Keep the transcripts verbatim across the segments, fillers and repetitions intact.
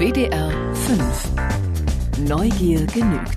W D R fünf. Neugier genügt.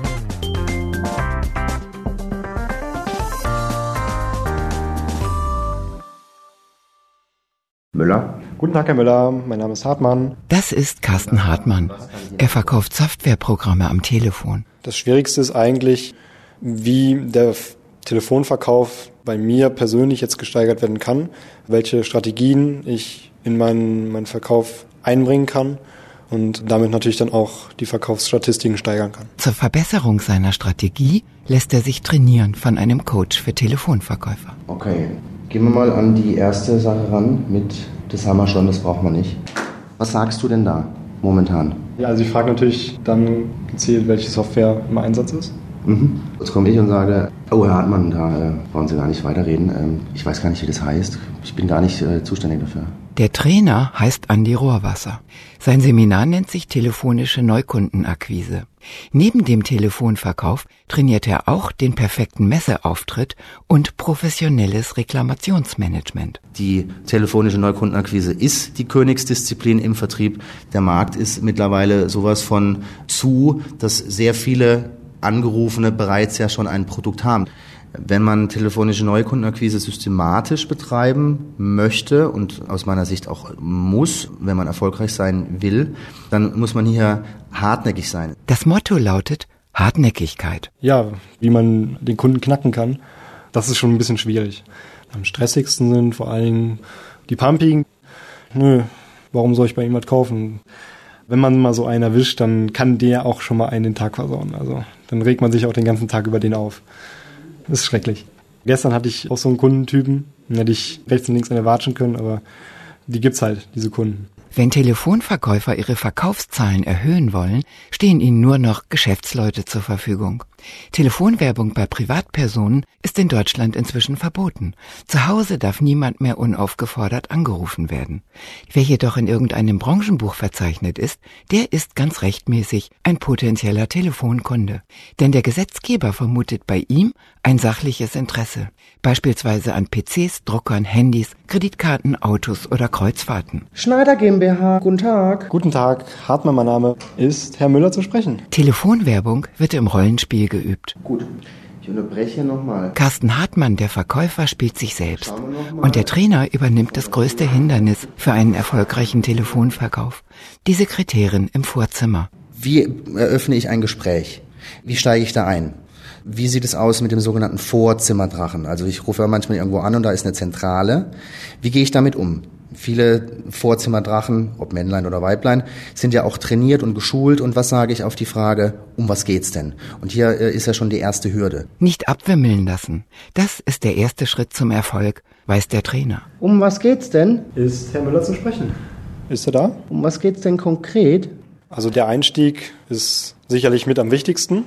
Müller. Guten Tag, Herr Müller. Mein Name ist Hartmann. Das ist Carsten Hartmann. Er verkauft Softwareprogramme am Telefon. Das Schwierigste ist eigentlich, wie der Telefonverkauf bei mir persönlich jetzt gesteigert werden kann, welche Strategien ich in meinen, meinen Verkauf einbringen kann und damit natürlich dann auch die Verkaufsstatistiken steigern kann. Zur Verbesserung seiner Strategie lässt er sich trainieren von einem Coach für Telefonverkäufer. Okay, gehen wir mal an die erste Sache ran mit, das haben wir schon, das braucht man nicht. Was sagst du denn da momentan? Ja, also ich frage natürlich dann gezielt, welche Software im Einsatz ist. Mhm. Jetzt komme ich und sage, oh Herr Hartmann, da äh, brauchen Sie gar nicht weiterreden. Ähm, ich weiß gar nicht, wie das heißt. Ich bin gar nicht äh, zuständig dafür. Der Trainer heißt Andi Rohrwasser. Sein Seminar nennt sich telefonische Neukundenakquise. Neben dem Telefonverkauf trainiert er auch den perfekten Messeauftritt und professionelles Reklamationsmanagement. Die telefonische Neukundenakquise ist die Königsdisziplin im Vertrieb. Der Markt ist mittlerweile sowas von zu, dass sehr viele Angerufene bereits ja schon ein Produkt haben. Wenn man telefonische Neukundenakquise systematisch betreiben möchte und aus meiner Sicht auch muss, wenn man erfolgreich sein will, dann muss man hier hartnäckig sein. Das Motto lautet Hartnäckigkeit. Ja, wie man den Kunden knacken kann, das ist schon ein bisschen schwierig. Am stressigsten sind vor allen Dingen die Pumpigen. Nö, warum soll ich bei ihm was kaufen? Wenn man mal so einen erwischt, dann kann der auch schon mal einen den Tag versauen. Also dann regt man sich auch den ganzen Tag über den auf. Das ist schrecklich. Gestern hatte ich auch so einen Kundentypen, den hätte ich rechts und links an der watschen können, aber die gibt's halt, diese Kunden. Wenn Telefonverkäufer ihre Verkaufszahlen erhöhen wollen, stehen ihnen nur noch Geschäftsleute zur Verfügung. Telefonwerbung bei Privatpersonen ist in Deutschland inzwischen verboten. Zu Hause darf niemand mehr unaufgefordert angerufen werden. Wer jedoch in irgendeinem Branchenbuch verzeichnet ist, der ist ganz rechtmäßig ein potenzieller Telefonkunde. Denn der Gesetzgeber vermutet bei ihm ein sachliches Interesse. Beispielsweise an P Cs, Druckern, Handys, Kreditkarten, Autos oder Kreuzfahrten. Schneider GmbH, guten Tag. Guten Tag, Hartmann, mein Name. Ist Herr Müller zu sprechen? Telefonwerbung wird im Rollenspiel geübt. Gut, ich unterbreche nochmal. Carsten Hartmann, der Verkäufer, spielt sich selbst. Und der Trainer übernimmt das größte Hindernis für einen erfolgreichen Telefonverkauf. Die Sekretärin im Vorzimmer. Wie eröffne ich ein Gespräch? Wie steige ich da ein? Wie sieht es aus mit dem sogenannten Vorzimmerdrachen? Also ich rufe ja manchmal irgendwo an und da ist eine Zentrale. Wie gehe ich damit um? Viele Vorzimmerdrachen, ob Männlein oder Weiblein, sind ja auch trainiert und geschult. Und was sage ich auf die Frage, um was geht's denn? Und hier ist ja schon die erste Hürde. Nicht abwimmeln lassen. Das ist der erste Schritt zum Erfolg, weiß der Trainer. Um was geht's denn? Ist Herr Müller zu sprechen? Ist er da? Um was geht's denn konkret? Also der Einstieg ist sicherlich mit am wichtigsten.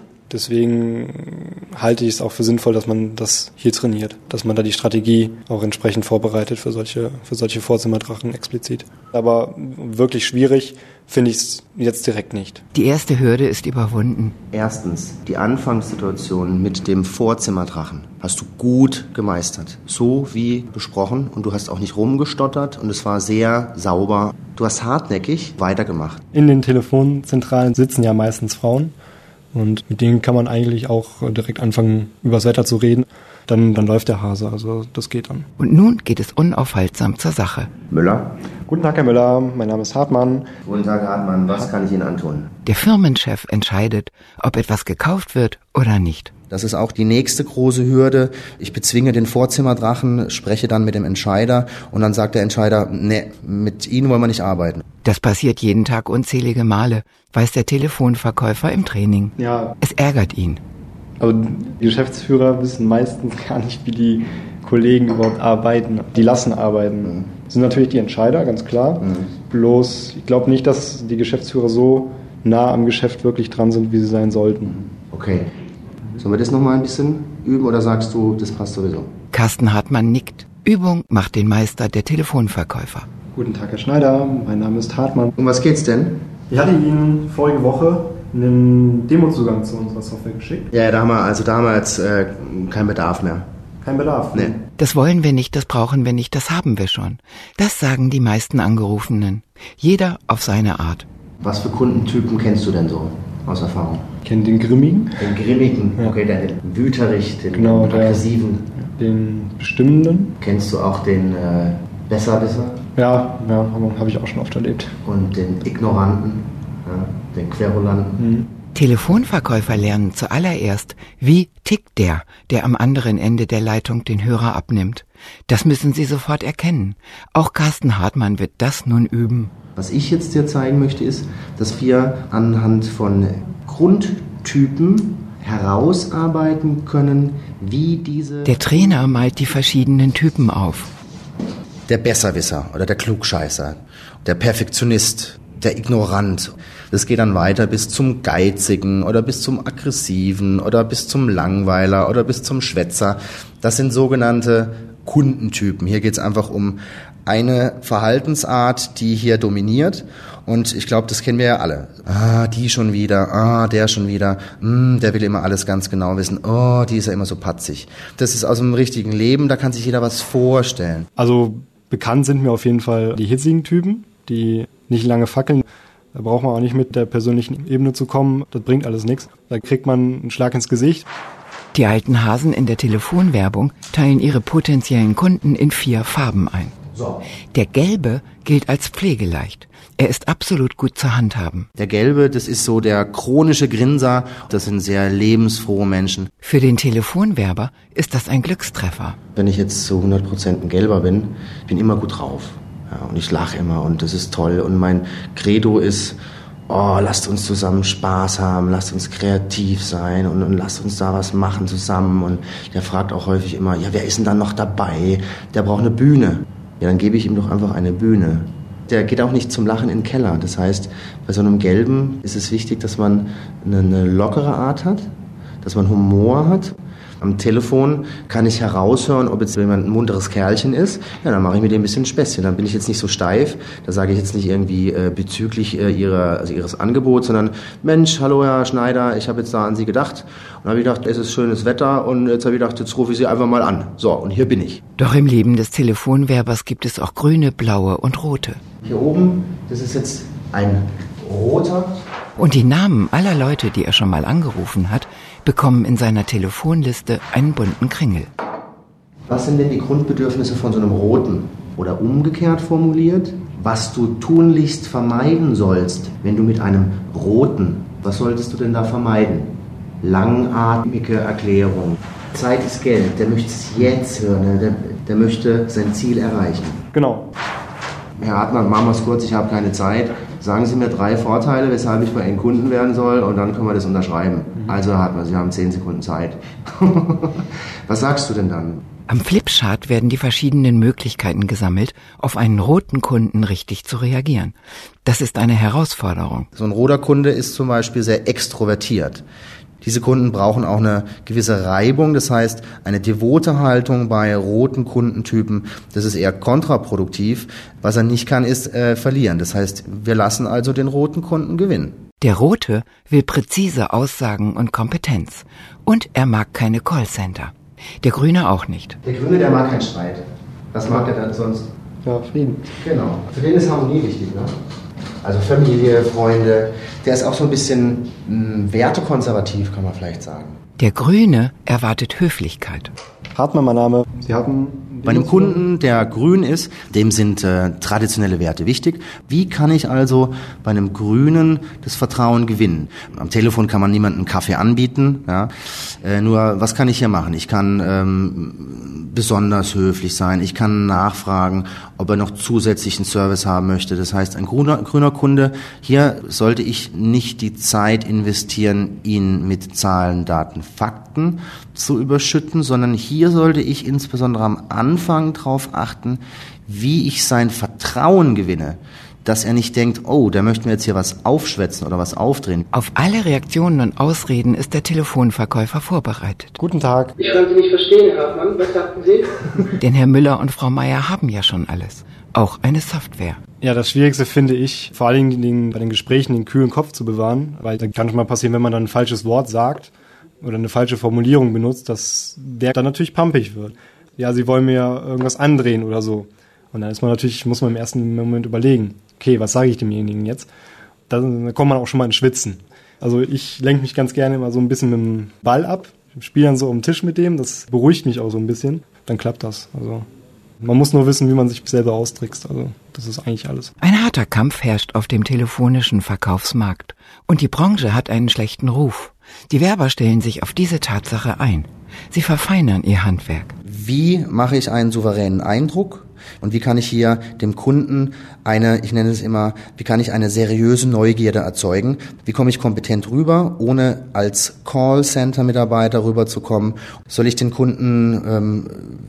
Deswegen halte ich es auch für sinnvoll, dass man das hier trainiert, dass man da die Strategie auch entsprechend vorbereitet für solche, für solche Vorzimmerdrachen explizit. Aber wirklich schwierig finde ich es jetzt direkt nicht. Die erste Hürde ist überwunden. Erstens, die Anfangssituation mit dem Vorzimmerdrachen hast du gut gemeistert. So wie besprochen und du hast auch nicht rumgestottert und es war sehr sauber. Du hast hartnäckig weitergemacht. In den Telefonzentralen sitzen ja meistens Frauen. Und mit denen kann man eigentlich auch direkt anfangen, übers Wetter zu reden. Dann, dann läuft der Hase, also das geht dann. Und nun geht es unaufhaltsam zur Sache. Müller. Guten Tag, Herr Müller. Mein Name ist Hartmann. Guten Tag, Hartmann. Was kann ich Ihnen antun? Der Firmenchef entscheidet, ob etwas gekauft wird oder nicht. Das ist auch die nächste große Hürde. Ich bezwinge den Vorzimmerdrachen, spreche dann mit dem Entscheider und dann sagt der Entscheider, nee, mit Ihnen wollen wir nicht arbeiten. Das passiert jeden Tag unzählige Male, weiß der Telefonverkäufer im Training. Ja. Es ärgert ihn. Aber die Geschäftsführer wissen meistens gar nicht, wie die Kollegen überhaupt arbeiten. Die lassen arbeiten. Mhm. Das sind natürlich die Entscheider, ganz klar. Mhm. Bloß, ich glaube nicht, dass die Geschäftsführer so nah am Geschäft wirklich dran sind, wie sie sein sollten. Okay. Sollen wir das nochmal ein bisschen üben oder sagst du, das passt sowieso? Carsten Hartmann nickt. Übung macht den Meister der Telefonverkäufer. Guten Tag, Herr Schneider. Mein Name ist Hartmann. Um was geht's denn? Ich hatte Ihnen vorige Woche einen Demozugang zu unserer Software geschickt. Ja, da haben wir, also da haben wir jetzt äh, keinen Bedarf mehr. Kein Bedarf? Nee. Das wollen wir nicht, das brauchen wir nicht, das haben wir schon. Das sagen die meisten Angerufenen. Jeder auf seine Art. Was für Kundentypen kennst du denn so aus Erfahrung? Ich kenne den Grimmigen. Den Grimmigen, Ja. okay, den Wüterich, den Genau, der- aggressiven. Den Bestimmenden. Kennst du auch den äh, Besserwisser Ja, ja, habe hab ich auch schon oft erlebt. und den Ignoranten, ja, den Querulanten? Mhm. Telefonverkäufer lernen zuallererst, wie tickt der, der am anderen Ende der Leitung den Hörer abnimmt. Das müssen sie sofort erkennen. Auch Carsten Hartmann wird das nun üben. Was ich jetzt dir zeigen möchte, ist, dass wir anhand von Grundtypen herausarbeiten können, wie diese... Der Trainer malt die verschiedenen Typen auf. Der Besserwisser oder der Klugscheißer, der Perfektionist, der Ignorant. Das geht dann weiter bis zum Geizigen oder bis zum Aggressiven oder bis zum Langweiler oder bis zum Schwätzer. Das sind sogenannte Kundentypen. Hier geht es einfach um eine Verhaltensart, die hier dominiert. Und ich glaube, das kennen wir ja alle. Ah, die schon wieder, ah, der schon wieder, mm, der will immer alles ganz genau wissen. Oh, die ist ja immer so patzig. Das ist aus dem richtigen Leben, da kann sich jeder was vorstellen. Also bekannt sind mir auf jeden Fall die hitzigen Typen, die nicht lange fackeln. Da braucht man auch nicht mit der persönlichen Ebene zu kommen. Das bringt alles nichts. Da kriegt man einen Schlag ins Gesicht. Die alten Hasen in der Telefonwerbung teilen ihre potenziellen Kunden in vier Farben ein. So. Der gelbe gilt als pflegeleicht. Er ist absolut gut zu handhaben. Der Gelbe, das ist so der chronische Grinser. Das sind sehr lebensfrohe Menschen. Für den Telefonwerber ist das ein Glückstreffer. Wenn ich jetzt zu hundert Prozent ein Gelber bin, bin ich immer gut drauf. Ja, und ich lache immer und das ist toll. Und mein Credo ist, oh, lasst uns zusammen Spaß haben, lasst uns kreativ sein und, und lasst uns da was machen zusammen. Und der fragt auch häufig immer, ja, wer ist denn dann noch dabei? Der braucht eine Bühne. Ja, dann gebe ich ihm doch einfach eine Bühne. Der geht auch nicht zum Lachen in den Keller. Das heißt, bei so einem Gelben ist es wichtig, dass man eine, eine lockere Art hat, dass man Humor hat. Am Telefon kann ich heraushören, ob jetzt jemand ein munteres Kerlchen ist. Ja, dann mache ich mit dem ein bisschen Späßchen. Dann bin ich jetzt nicht so steif. Da sage ich jetzt nicht irgendwie äh, bezüglich äh, ihrer, also ihres Angebots, sondern Mensch, hallo Herr Schneider, ich habe jetzt da an Sie gedacht. Und dann habe ich gedacht, es ist schönes Wetter und jetzt habe ich gedacht, jetzt rufe ich Sie einfach mal an. So, und hier bin ich. Doch im Leben des Telefonwerbers gibt es auch grüne, blaue und rote. Hier oben, das ist jetzt ein roter. Und die Namen aller Leute, die er schon mal angerufen hat, bekommen in seiner Telefonliste einen bunten Kringel. Was sind denn die Grundbedürfnisse von so einem Roten? Oder umgekehrt formuliert, was du tunlichst vermeiden sollst, wenn du mit einem Roten, was solltest du denn da vermeiden? Langatmige Erklärung. Zeit ist Geld, der möchte es jetzt hören, der, der möchte sein Ziel erreichen. Genau. Herr Hartmann, machen wir es kurz, ich habe keine Zeit. Sagen Sie mir drei Vorteile, weshalb ich bei Ihnen Kunden werden soll und dann können wir das unterschreiben. Mhm. Also Herr Hartmann, Sie haben zehn Sekunden Zeit. Was sagst du denn dann? Am Flipchart werden die verschiedenen Möglichkeiten gesammelt, auf einen roten Kunden richtig zu reagieren. Das ist eine Herausforderung. So ein roter Kunde ist zum Beispiel sehr extrovertiert. Diese Kunden brauchen auch eine gewisse Reibung, das heißt eine devote Haltung bei roten Kundentypen, das ist eher kontraproduktiv. Was er nicht kann, ist äh, verlieren. Das heißt, wir lassen also den roten Kunden gewinnen. Der Rote will präzise Aussagen und Kompetenz. Und er mag keine Callcenter. Der Grüne auch nicht. Der Grüne, der mag keinen Streit. Was mag er dann sonst? Ja, Frieden. Genau. Für den ist Harmonie wichtig, ne? Also Familie, Freunde. Der ist auch so ein bisschen mh, wertekonservativ, kann man vielleicht sagen. Der Grüne erwartet Höflichkeit. Hartmann, mein Name. Sie hatten... Bei einem Kunden, der grün ist, dem sind äh, traditionelle Werte wichtig. Wie kann ich also bei einem Grünen das Vertrauen gewinnen? Am Telefon kann man niemandem einen Kaffee anbieten. Ja? Äh, nur, was kann ich hier machen? Ich kann ähm, besonders höflich sein. Ich kann nachfragen, ob er noch zusätzlichen Service haben möchte. Das heißt, ein grüner, grüner Kunde, hier sollte ich nicht die Zeit investieren, ihn mit Zahlen, Daten, Fakten zu überschütten, sondern hier sollte ich insbesondere am Anfang darauf achten, wie ich sein Vertrauen gewinne, dass er nicht denkt, oh, der möchte mir jetzt hier was aufschwätzen oder was aufdrehen. Auf alle Reaktionen und Ausreden ist der Telefonverkäufer vorbereitet. Guten Tag. Ich kann Sie nicht verstehen, Herr Hartmann. Was sagten Sie? Denn Herr Müller und Frau Meier haben ja schon alles. Auch eine Software. Ja, das Schwierigste finde ich, vor allen Dingen den, bei den Gesprächen den kühlen Kopf zu bewahren, weil da kann schon mal passieren, wenn man dann ein falsches Wort sagt oder eine falsche Formulierung benutzt, dass der dann natürlich pampig wird. Ja, sie wollen mir irgendwas andrehen oder so. Und dann ist man natürlich, muss man im ersten Moment überlegen, okay, was sage ich demjenigen jetzt? Da, da kommt man auch schon mal ins Schwitzen. Also ich lenke mich ganz gerne immer so ein bisschen mit dem Ball ab, spiele dann so um den Tisch mit dem, das beruhigt mich auch so ein bisschen, dann klappt das. Also man muss nur wissen, wie man sich selber austrickst, also das ist eigentlich alles. Ein harter Kampf herrscht auf dem telefonischen Verkaufsmarkt und die Branche hat einen schlechten Ruf. Die Werber stellen sich auf diese Tatsache ein. Sie verfeinern ihr Handwerk. Wie mache ich einen souveränen Eindruck? Und wie kann ich hier dem Kunden eine, ich nenne es immer, wie kann ich eine seriöse Neugierde erzeugen? Wie komme ich kompetent rüber, ohne als Callcenter-Mitarbeiter rüberzukommen? Soll ich den Kunden ähm,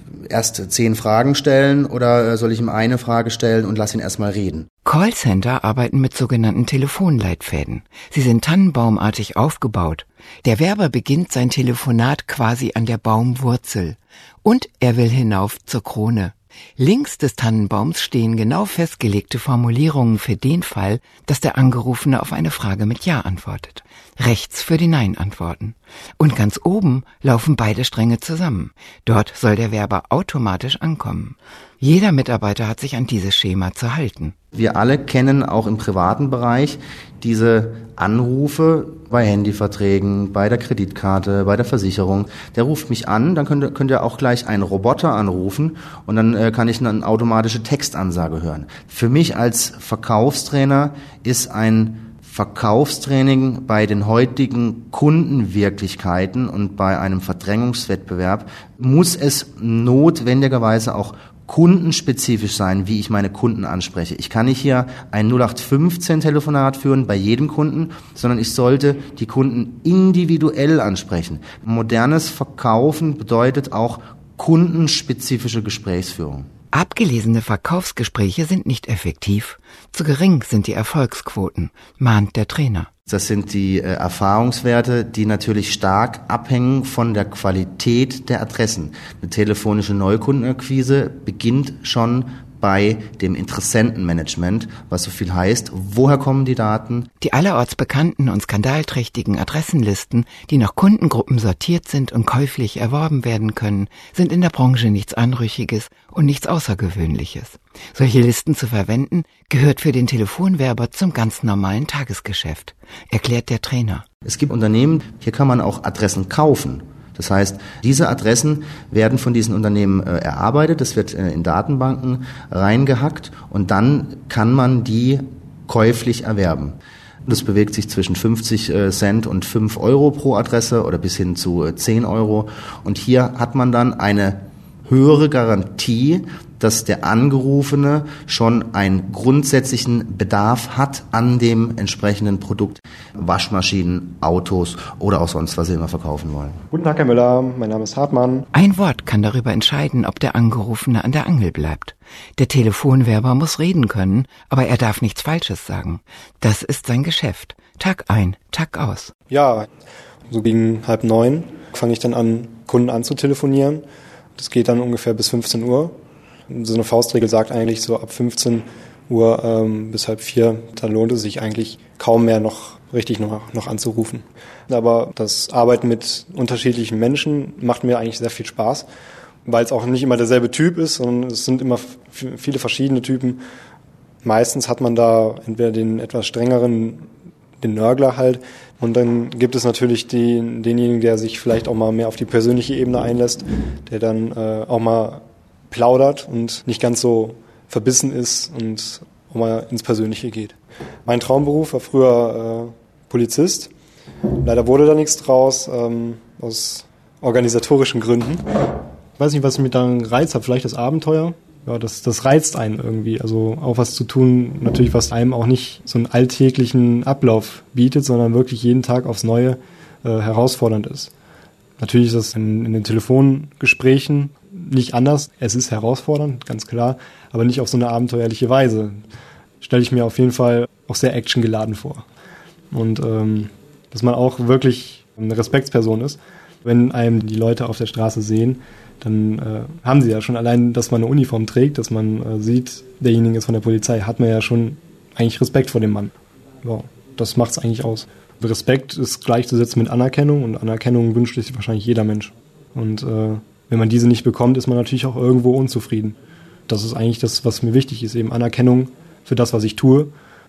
erst zehn Fragen stellen oder soll ich ihm eine Frage stellen und lass ihn erstmal reden? Callcenter arbeiten mit sogenannten Telefonleitfäden. Sie sind tannenbaumartig aufgebaut. Der Werber beginnt sein Telefonat quasi an der Baumwurzel. Und er will hinauf zur Krone. Links des Tannenbaums stehen genau festgelegte Formulierungen für den Fall, dass der Angerufene auf eine Frage mit Ja antwortet. Rechts für die Nein-Antworten. Und ganz oben laufen beide Stränge zusammen. Dort soll der Werber automatisch ankommen. Jeder Mitarbeiter hat sich an dieses Schema zu halten. Wir alle kennen auch im privaten Bereich diese Anrufe bei Handyverträgen, bei der Kreditkarte, bei der Versicherung. Der ruft mich an, dann könnt ihr, könnt ihr auch gleich einen Roboter anrufen und dann äh, kann ich eine automatische Textansage hören. Für mich als Verkaufstrainer ist ein Verkaufstraining bei den heutigen Kundenwirklichkeiten und bei einem Verdrängungswettbewerb muss es notwendigerweise auch kundenspezifisch sein, wie ich meine Kunden anspreche. Ich kann nicht hier ein null acht fünfzehn Telefonat führen bei jedem Kunden, sondern ich sollte die Kunden individuell ansprechen. Modernes Verkaufen bedeutet auch kundenspezifische Gesprächsführung. Abgelesene Verkaufsgespräche sind nicht effektiv. Zu gering sind die Erfolgsquoten, mahnt der Trainer. Das sind die äh, Erfahrungswerte, die natürlich stark abhängen von der Qualität der Adressen. Eine telefonische Neukundenakquise beginnt schon bei dem Interessentenmanagement, was so viel heißt, woher kommen die Daten? Die allerorts bekannten und skandalträchtigen Adressenlisten, die nach Kundengruppen sortiert sind und käuflich erworben werden können, sind in der Branche nichts Anrüchiges und nichts Außergewöhnliches. Solche Listen zu verwenden, gehört für den Telefonwerber zum ganz normalen Tagesgeschäft, erklärt der Trainer. Es gibt Unternehmen, hier kann man auch Adressen kaufen. Das heißt, diese Adressen werden von diesen Unternehmen äh, erarbeitet, das wird äh, in Datenbanken reingehackt und dann kann man die käuflich erwerben. Das bewegt sich zwischen fünfzig Cent und fünf Euro pro Adresse oder bis hin zu äh, zehn Euro. Und hier hat man dann eine höhere Garantie, dass der Angerufene schon einen grundsätzlichen Bedarf hat an dem entsprechenden Produkt. Waschmaschinen, Autos oder auch sonst, was Sie immer verkaufen wollen. Guten Tag, Herr Müller. Mein Name ist Hartmann. Ein Wort kann darüber entscheiden, ob der Angerufene an der Angel bleibt. Der Telefonwerber muss reden können, aber er darf nichts Falsches sagen. Das ist sein Geschäft. Tag ein, Tag aus. Ja, so gegen halb neun fange ich dann an, Kunden anzutelefonieren. Das geht dann ungefähr bis fünfzehn Uhr. So eine Faustregel sagt eigentlich so ab fünfzehn Uhr ähm, bis halb vier, da lohnt es sich eigentlich kaum mehr noch richtig noch, noch anzurufen. Aber das Arbeiten mit unterschiedlichen Menschen macht mir eigentlich sehr viel Spaß, weil es auch nicht immer derselbe Typ ist, sondern es sind immer f- viele verschiedene Typen. Meistens hat man da entweder den etwas strengeren, den Nörgler halt, und dann gibt es natürlich den, denjenigen, der sich vielleicht auch mal mehr auf die persönliche Ebene einlässt, der dann äh, auch mal plaudert und nicht ganz so verbissen ist und auch mal ins Persönliche geht. Mein Traumberuf war früher äh, Polizist. Leider wurde da nichts draus, ähm, aus organisatorischen Gründen. Ich weiß nicht, was mich daran reizt hat, vielleicht das Abenteuer. Ja, das, das reizt einen irgendwie. Also auch was zu tun, natürlich, was einem auch nicht so einen alltäglichen Ablauf bietet, sondern wirklich jeden Tag aufs Neue äh, herausfordernd ist. Natürlich ist das in, in den Telefongesprächen nicht anders. Es ist herausfordernd, ganz klar, aber nicht auf so eine abenteuerliche Weise. Stelle ich mir auf jeden Fall auch sehr actiongeladen vor. Und ähm, dass man auch wirklich eine Respektsperson ist. Wenn einem die Leute auf der Straße sehen, dann äh, haben sie ja schon allein, dass man eine Uniform trägt, dass man äh, sieht, derjenige ist von der Polizei, hat man ja schon eigentlich Respekt vor dem Mann. Wow, das macht's eigentlich aus. Respekt ist gleichzusetzen mit Anerkennung und Anerkennung wünscht sich wahrscheinlich jeder Mensch. Und äh, wenn man diese nicht bekommt, ist man natürlich auch irgendwo unzufrieden. Das ist eigentlich das, was mir wichtig ist, eben Anerkennung für das, was ich tue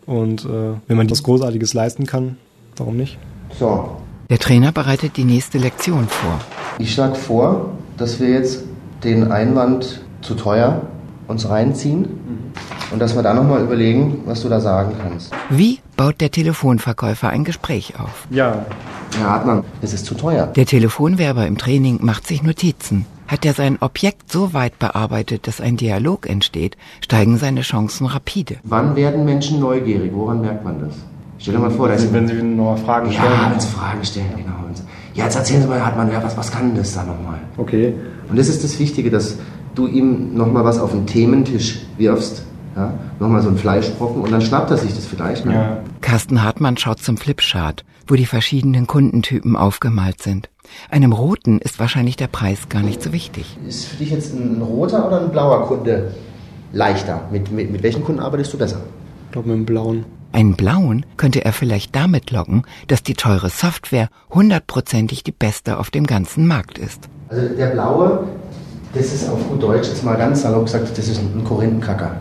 Und äh, wenn man was Großartiges leisten kann, warum nicht? So. Der Trainer bereitet die nächste Lektion vor. Ich schlage vor, dass wir jetzt den Einwand zu teuer uns reinziehen und dass wir da nochmal überlegen, was du da sagen kannst. Wie baut der Telefonverkäufer ein Gespräch auf? Ja. Herr Hartmann, das ist zu teuer. Der Telefonwerber im Training macht sich Notizen. Hat er sein Objekt so weit bearbeitet, dass ein Dialog entsteht, steigen seine Chancen rapide. Wann werden Menschen neugierig? Woran merkt man das? Stell dir mal vor, dass wenn Sie noch Fragen stellen. Ja, wenn Sie Fragen stellen, genau. Ja, jetzt erzählen Sie mal, Hartmann, ja, was, was kann das da nochmal? Okay. Und das ist das Wichtige, dass du ihm nochmal was auf den Thementisch wirfst, ja? Nochmal so ein Fleischbrocken und dann schnappt er sich das vielleicht. Ne? Ja. Carsten Hartmann schaut zum Flipchart, wo die verschiedenen Kundentypen aufgemalt sind. Einem roten ist wahrscheinlich der Preis gar nicht so wichtig. Ist für dich jetzt ein roter oder ein blauer Kunde leichter? Mit, mit, mit welchen Kunden arbeitest du besser? Ich glaube mit dem blauen. Einen blauen könnte er vielleicht damit locken, dass die teure Software hundertprozentig die beste auf dem ganzen Markt ist. Also der blaue, das ist auf gut Deutsch, jetzt mal ganz salopp gesagt, das ist ein Korinthenkacker.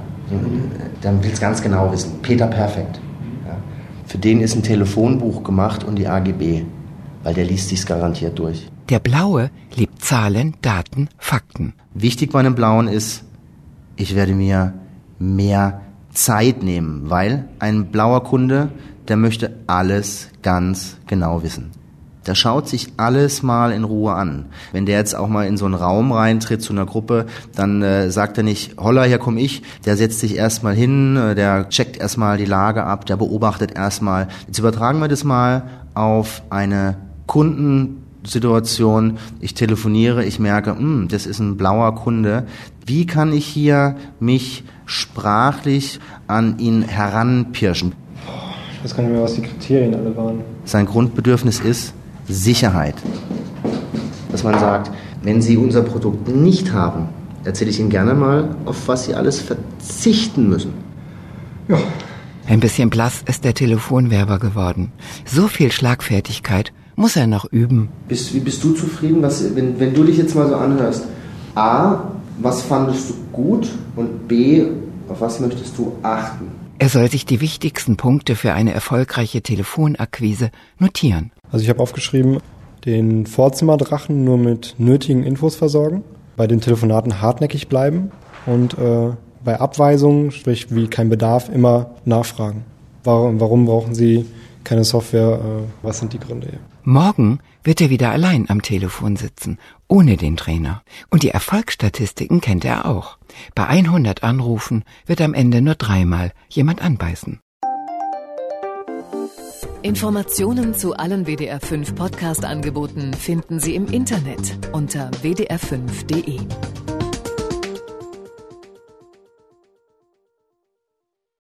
Der will es ganz genau wissen. Peter Perfekt. Ja. Für den ist ein Telefonbuch gemacht und die A G B, weil der liest sich's garantiert durch. Der blaue liebt Zahlen, Daten, Fakten. Wichtig bei einem blauen ist, ich werde mir mehr Zeit nehmen, weil ein blauer Kunde, der möchte alles ganz genau wissen. Der schaut sich alles mal in Ruhe an. Wenn der jetzt auch mal in so einen Raum reintritt zu einer Gruppe, dann äh, sagt er nicht, holla, hier komm ich. Der setzt sich erstmal hin, äh, der checkt erstmal die Lage ab, der beobachtet erstmal. Jetzt übertragen wir das mal auf eine Kundensituation. Ich telefoniere, ich merke, mh, das ist ein blauer Kunde. Wie kann ich hier mich sprachlich an ihn heranpirschen? Ich weiß gar nicht mehr, was die Kriterien alle waren. Sein Grundbedürfnis ist Sicherheit. Dass man sagt, wenn Sie unser Produkt nicht haben, erzähle ich Ihnen gerne mal, auf was Sie alles verzichten müssen. Ja. Ein bisschen blass ist der Telefonwerber geworden. So viel Schlagfertigkeit muss er noch üben. Bist, wie bist du zufrieden, was, wenn, wenn du dich jetzt mal so anhörst? A, was fandest du gut? Und B, auf was möchtest du achten? Er soll sich die wichtigsten Punkte für eine erfolgreiche Telefonakquise notieren. Also ich habe aufgeschrieben, den Vorzimmerdrachen nur mit nötigen Infos versorgen, bei den Telefonaten hartnäckig bleiben und äh, bei Abweisungen, sprich wie kein Bedarf, immer nachfragen. Warum, warum brauchen Sie keine Software? Äh, was sind die Gründe hier? Morgen wird er wieder allein am Telefon sitzen, ohne den Trainer. Und die Erfolgsstatistiken kennt er auch. Bei hundert Anrufen wird am Ende nur dreimal jemand anbeißen. Informationen zu allen W D R fünf Podcast-Angeboten finden Sie im Internet unter w d r fünf punkt d e.